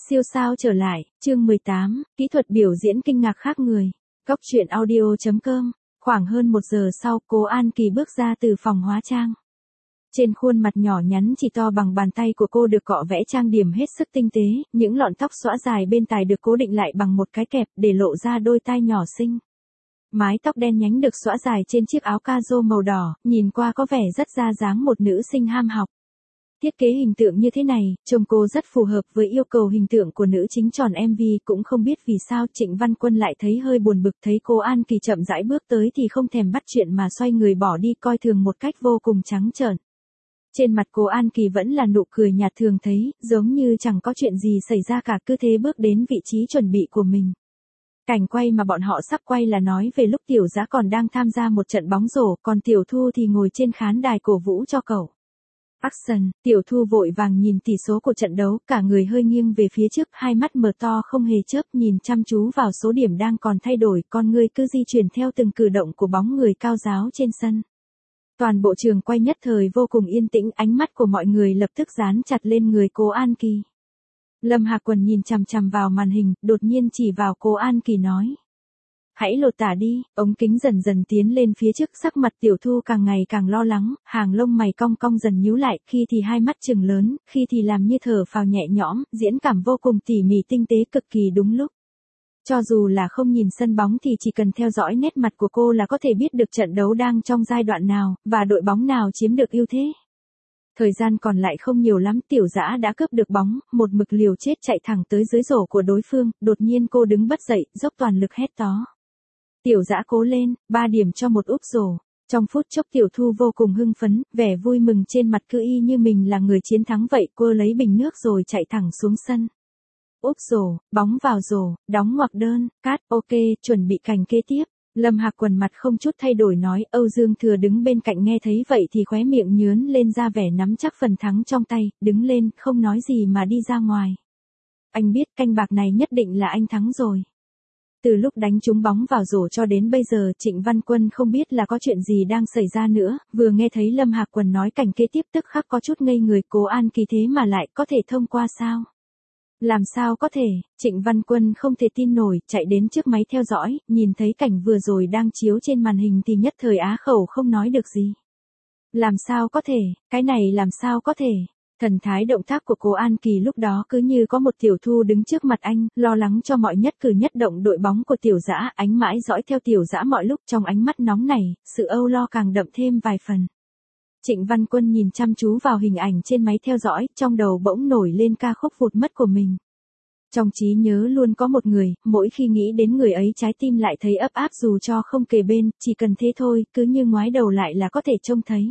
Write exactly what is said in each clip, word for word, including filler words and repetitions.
Siêu sao trở lại, chương mười tám, kỹ thuật biểu diễn kinh ngạc khác người. Góc truyện audio chấm com. Khoảng hơn một giờ sau, Cố An Kỳ bước ra từ phòng hóa trang. Trên khuôn mặt nhỏ nhắn chỉ to bằng bàn tay của cô được cọ vẽ trang điểm hết sức tinh tế, những lọn tóc xõa dài bên tai được cố định lại bằng một cái kẹp để lộ ra đôi tai nhỏ xinh. Mái tóc đen nhánh được xõa dài trên chiếc áo ca-rô màu đỏ, nhìn qua có vẻ rất ra dáng một nữ sinh ham học. Thiết kế hình tượng như thế này, trông cô rất phù hợp với yêu cầu hình tượng của nữ chính tròn em vê, cũng không biết vì sao Trịnh Văn Quân lại thấy hơi buồn bực thấy Cố An Kỳ chậm rãi bước tới thì không thèm bắt chuyện mà xoay người bỏ đi coi thường một cách vô cùng trắng trợn. Trên mặt Cố An Kỳ vẫn là nụ cười nhạt thường thấy, giống như chẳng có chuyện gì xảy ra cả, cứ thế bước đến vị trí chuẩn bị của mình. Cảnh quay mà bọn họ sắp quay là nói về lúc Tiểu Dã còn đang tham gia một trận bóng rổ, còn Tiểu Thu thì ngồi trên khán đài cổ vũ cho cậu. Action, Tiểu Thu vội vàng nhìn tỷ số của trận đấu, cả người hơi nghiêng về phía trước, hai mắt mở to không hề chớp nhìn chăm chú vào số điểm đang còn thay đổi, con người cứ di chuyển theo từng cử động của bóng người cao giáo trên sân. Toàn bộ trường quay nhất thời vô cùng yên tĩnh, ánh mắt của mọi người lập tức dán chặt lên người Cố An Kỳ. Lâm Hạc Quần nhìn chằm chằm vào màn hình, đột nhiên chỉ vào Cố An Kỳ nói. Hãy lột tả đi, ống kính dần dần tiến lên phía trước, sắc mặt Tiểu Thu càng ngày càng lo lắng, hàng lông mày cong cong dần nhíu lại, khi thì hai mắt trừng lớn, khi thì làm như thở phào nhẹ nhõm, diễn cảm vô cùng tỉ mỉ tinh tế cực kỳ đúng lúc. Cho dù là không nhìn sân bóng thì chỉ cần theo dõi nét mặt của cô là có thể biết được trận đấu đang trong giai đoạn nào, và đội bóng nào chiếm được ưu thế. Thời gian còn lại không nhiều lắm, Tiểu Dã đã cướp được bóng, một mực liều chết chạy thẳng tới dưới rổ của đối phương, đột nhiên cô đứng bất dậy, dốc toàn lực hét to. Tiểu Dã cố lên, ba điểm cho một úp rổ. Trong phút chốc Tiểu Thu vô cùng hưng phấn, vẻ vui mừng trên mặt cứ y như mình là người chiến thắng vậy, cô lấy bình nước rồi chạy thẳng xuống sân. Úp rổ, bóng vào rổ, đóng ngoặc đơn, cát, ok, chuẩn bị cảnh kế tiếp. Lâm Hạc Quần mặt không chút thay đổi nói, Âu Dương Thừa đứng bên cạnh nghe thấy vậy thì khóe miệng nhướn lên ra vẻ nắm chắc phần thắng trong tay, đứng lên, không nói gì mà đi ra ngoài. Anh biết canh bạc này nhất định là anh thắng rồi. Từ lúc đánh trúng bóng vào rổ cho đến bây giờ Trịnh Văn Quân không biết là có chuyện gì đang xảy ra nữa, vừa nghe thấy Lâm Hạc Quần nói cảnh kế tiếp tức khắc có chút ngây người, Cố An Kỳ thế mà lại có thể thông qua sao? Làm sao có thể, Trịnh Văn Quân không thể tin nổi, chạy đến trước máy theo dõi, nhìn thấy cảnh vừa rồi đang chiếu trên màn hình thì nhất thời á khẩu không nói được gì. Làm sao có thể, cái này làm sao có thể? Thần thái động tác của Cố An Kỳ lúc đó cứ như có một Tiểu Thu đứng trước mặt anh, lo lắng cho mọi nhất cử nhất động đội bóng của Tiểu Dã, ánh mãi dõi theo Tiểu Dã mọi lúc, trong ánh mắt nóng này, sự âu lo càng đậm thêm vài phần. Trịnh Văn Quân nhìn chăm chú vào hình ảnh trên máy theo dõi, trong đầu bỗng nổi lên ca khúc vụt mất của mình. Trong trí nhớ luôn có một người, mỗi khi nghĩ đến người ấy trái tim lại thấy ấp áp dù cho không kề bên, chỉ cần thế thôi, cứ như ngoái đầu lại là có thể trông thấy.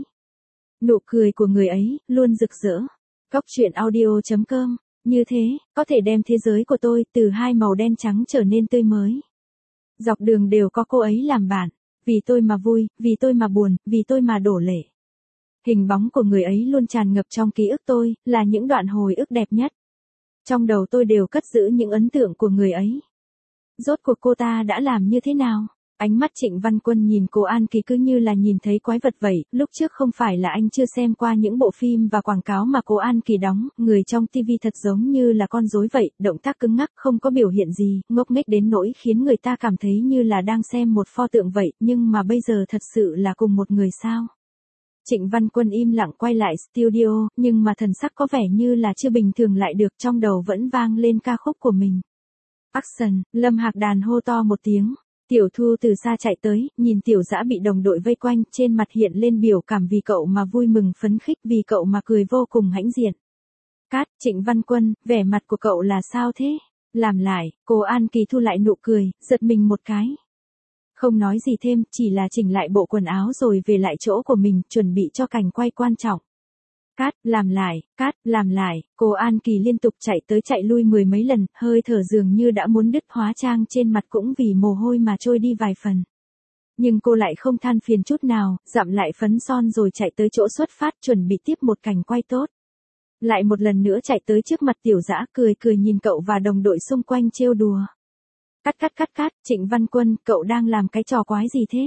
Nụ cười của người ấy, luôn rực rỡ. Góc truyện audio chấm com, như thế, có thể đem thế giới của tôi từ hai màu đen trắng trở nên tươi mới. Dọc đường đều có cô ấy làm bạn, vì tôi mà vui, vì tôi mà buồn, vì tôi mà đổ lệ. Hình bóng của người ấy luôn tràn ngập trong ký ức tôi, là những đoạn hồi ức đẹp nhất. Trong đầu tôi đều cất giữ những ấn tượng của người ấy. Rốt cuộc cô ta đã làm như thế nào? Ánh mắt Trịnh Văn Quân nhìn Cố An Kỳ cứ như là nhìn thấy quái vật vậy, lúc trước không phải là anh chưa xem qua những bộ phim và quảng cáo mà Cố An Kỳ đóng, người trong tivi thật giống như là con rối vậy, động tác cứng ngắc không có biểu hiện gì, ngốc nghếch đến nỗi khiến người ta cảm thấy như là đang xem một pho tượng vậy, nhưng mà bây giờ thật sự là cùng một người sao? Trịnh Văn Quân im lặng quay lại studio, nhưng mà thần sắc có vẻ như là chưa bình thường lại được, trong đầu vẫn vang lên ca khúc của mình. Action, Lâm Hạc Đàn hô to một tiếng. Tiểu Thu từ xa chạy tới, nhìn Tiểu Dã bị đồng đội vây quanh, trên mặt hiện lên biểu cảm vì cậu mà vui mừng phấn khích, vì cậu mà cười vô cùng hãnh diện. Cát, Trịnh Văn Quân, vẻ mặt của cậu là sao thế? Làm lại, Cố An Kỳ thu lại nụ cười, giật mình một cái. Không nói gì thêm, chỉ là chỉnh lại bộ quần áo rồi về lại chỗ của mình, chuẩn bị cho cảnh quay quan trọng. Cát, làm lại, cát, làm lại, Cố An Kỳ liên tục chạy tới chạy lui mười mấy lần, hơi thở dường như đã muốn đứt, hóa trang trên mặt cũng vì mồ hôi mà trôi đi vài phần. Nhưng cô lại không than phiền chút nào, dặm lại phấn son rồi chạy tới chỗ xuất phát chuẩn bị tiếp một cảnh quay tốt. Lại một lần nữa chạy tới trước mặt Tiểu Dã, cười cười nhìn cậu và đồng đội xung quanh trêu đùa. Cắt cắt cắt cắt, Trịnh Văn Quân, cậu đang làm cái trò quái gì thế?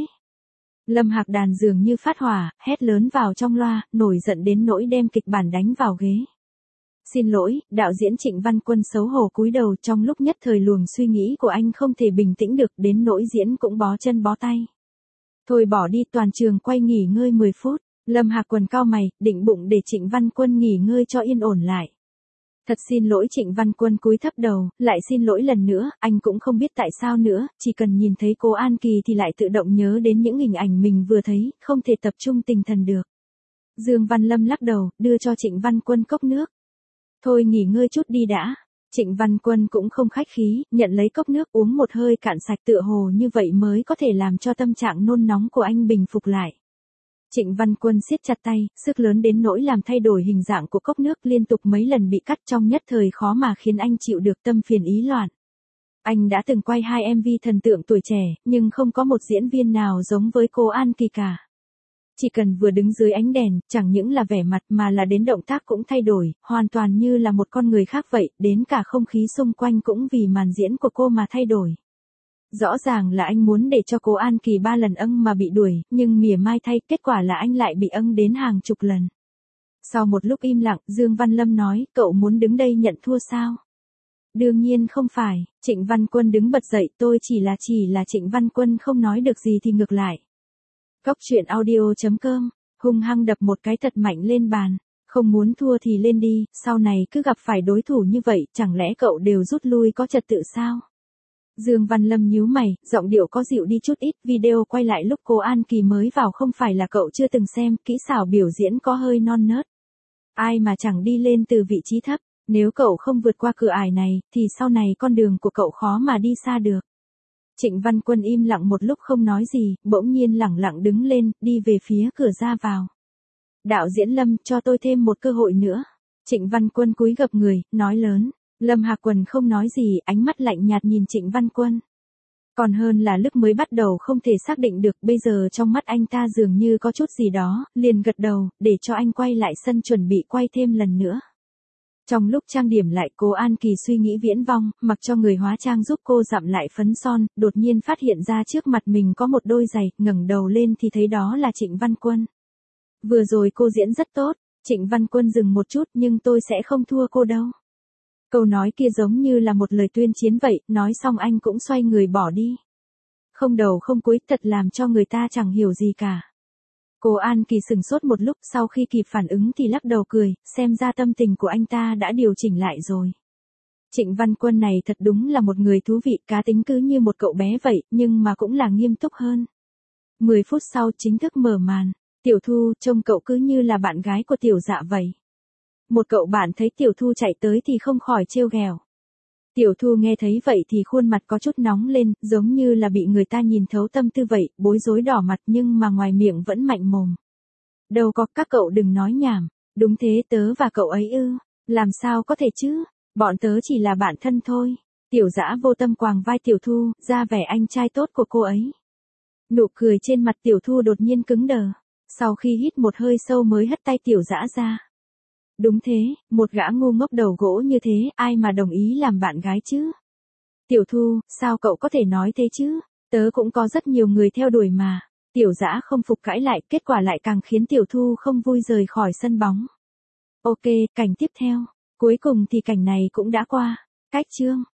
Lâm Hạc Đàn dường như phát hỏa, hét lớn vào trong loa, nổi giận đến nỗi đem kịch bản đánh vào ghế. Xin lỗi, đạo diễn Trịnh Văn Quân xấu hổ cúi đầu, trong lúc nhất thời luồng suy nghĩ của anh không thể bình tĩnh được, đến nỗi diễn cũng bó chân bó tay. Thôi bỏ đi, toàn trường quay nghỉ ngơi mười phút. Lâm Hạc Quần cau mày, định bụng để Trịnh Văn Quân nghỉ ngơi cho yên ổn lại. Thật xin lỗi. Trịnh Văn Quân cúi thấp đầu, lại xin lỗi lần nữa, anh cũng không biết tại sao nữa, chỉ cần nhìn thấy cô An Kỳ thì lại tự động nhớ đến những hình ảnh mình vừa thấy, không thể tập trung tinh thần được. Dương Văn Lâm lắc đầu, đưa cho Trịnh Văn Quân cốc nước. Thôi nghỉ ngơi chút đi đã. Trịnh Văn Quân cũng không khách khí, nhận lấy cốc nước uống một hơi cạn sạch, tựa hồ như vậy mới có thể làm cho tâm trạng nôn nóng của anh bình phục lại. Trịnh Văn Quân siết chặt tay, sức lớn đến nỗi làm thay đổi hình dạng của cốc nước, liên tục mấy lần bị cắt, trong nhất thời khó mà khiến anh chịu được, tâm phiền ý loạn. Anh đã từng quay hai em vê thần tượng tuổi trẻ, nhưng không có một diễn viên nào giống với cô An Kỳ cả. Chỉ cần vừa đứng dưới ánh đèn, chẳng những là vẻ mặt mà là đến động tác cũng thay đổi, hoàn toàn như là một con người khác vậy, đến cả không khí xung quanh cũng vì màn diễn của cô mà thay đổi. Rõ ràng là anh muốn để cho cô An Kỳ ba lần âng mà bị đuổi, nhưng mỉa mai thay, kết quả là anh lại bị âng đến hàng chục lần. Sau một lúc im lặng, Dương Văn Lâm nói, cậu muốn đứng đây nhận thua sao? Đương nhiên không phải. Trịnh Văn Quân đứng bật dậy, tôi chỉ là chỉ là Trịnh Văn Quân không nói được gì thì ngược lại. Cóc truyện audio chấm com, hung hăng đập một cái thật mạnh lên bàn. Không muốn thua thì lên đi, sau này cứ gặp phải đối thủ như vậy, chẳng lẽ cậu đều rút lui có trật tự sao? Dương Văn Lâm nhíu mày, giọng điệu có dịu đi chút ít, video quay lại lúc cô An Kỳ mới vào không phải là cậu chưa từng xem, kỹ xảo biểu diễn có hơi non nớt. Ai mà chẳng đi lên từ vị trí thấp, nếu cậu không vượt qua cửa ải này, thì sau này con đường của cậu khó mà đi xa được. Trịnh Văn Quân im lặng một lúc không nói gì, bỗng nhiên lẳng lặng đứng lên, đi về phía cửa ra vào. Đạo diễn Lâm, cho tôi thêm một cơ hội nữa. Trịnh Văn Quân cúi gập người, nói lớn. Lâm Hạc Quần không nói gì, ánh mắt lạnh nhạt nhìn Trịnh Văn Quân. Còn hơn là lúc mới bắt đầu không thể xác định được, bây giờ trong mắt anh ta dường như có chút gì đó, liền gật đầu, để cho anh quay lại sân chuẩn bị quay thêm lần nữa. Trong lúc trang điểm lại, cô An Kỳ suy nghĩ viễn vong, mặc cho người hóa trang giúp cô dặm lại phấn son, đột nhiên phát hiện ra trước mặt mình có một đôi giày, ngẩng đầu lên thì thấy đó là Trịnh Văn Quân. Vừa rồi cô diễn rất tốt. Trịnh Văn Quân dừng một chút, nhưng tôi sẽ không thua cô đâu. Câu nói kia giống như là một lời tuyên chiến vậy, nói xong anh cũng xoay người bỏ đi. Không đầu không cuối, thật làm cho người ta chẳng hiểu gì cả. Cô An Kỳ sừng sốt một lúc, sau khi kịp phản ứng thì lắc đầu cười, xem ra tâm tình của anh ta đã điều chỉnh lại rồi. Trịnh Văn Quân này thật đúng là một người thú vị, cá tính cứ như một cậu bé vậy, nhưng mà cũng là nghiêm túc hơn. mười phút sau chính thức mở màn. Tiểu Thu, trông cậu cứ như là bạn gái của Tiểu Dạ vậy. Một cậu bạn thấy Tiểu Thu chạy tới thì không khỏi trêu ghẹo. Tiểu Thu nghe thấy vậy thì khuôn mặt có chút nóng lên, giống như là bị người ta nhìn thấu tâm tư vậy, bối rối đỏ mặt nhưng mà ngoài miệng vẫn mạnh mồm. Đâu có, các cậu đừng nói nhảm. Đúng thế, tớ và cậu ấy ư? Làm sao có thể chứ? Bọn tớ chỉ là bạn thân thôi. Tiểu Dã vô tâm quàng vai Tiểu Thu, ra vẻ anh trai tốt của cô ấy. Nụ cười trên mặt Tiểu Thu đột nhiên cứng đờ. Sau khi hít một hơi sâu mới hất tay Tiểu Dã ra. Đúng thế, một gã ngu ngốc đầu gỗ như thế, ai mà đồng ý làm bạn gái chứ? Tiểu Thu, sao cậu có thể nói thế chứ? Tớ cũng có rất nhiều người theo đuổi mà. Tiểu Dã không phục cãi lại, kết quả lại càng khiến Tiểu Thu không vui rời khỏi sân bóng. Ok, cảnh tiếp theo. Cuối cùng thì cảnh này cũng đã qua. Cách chương.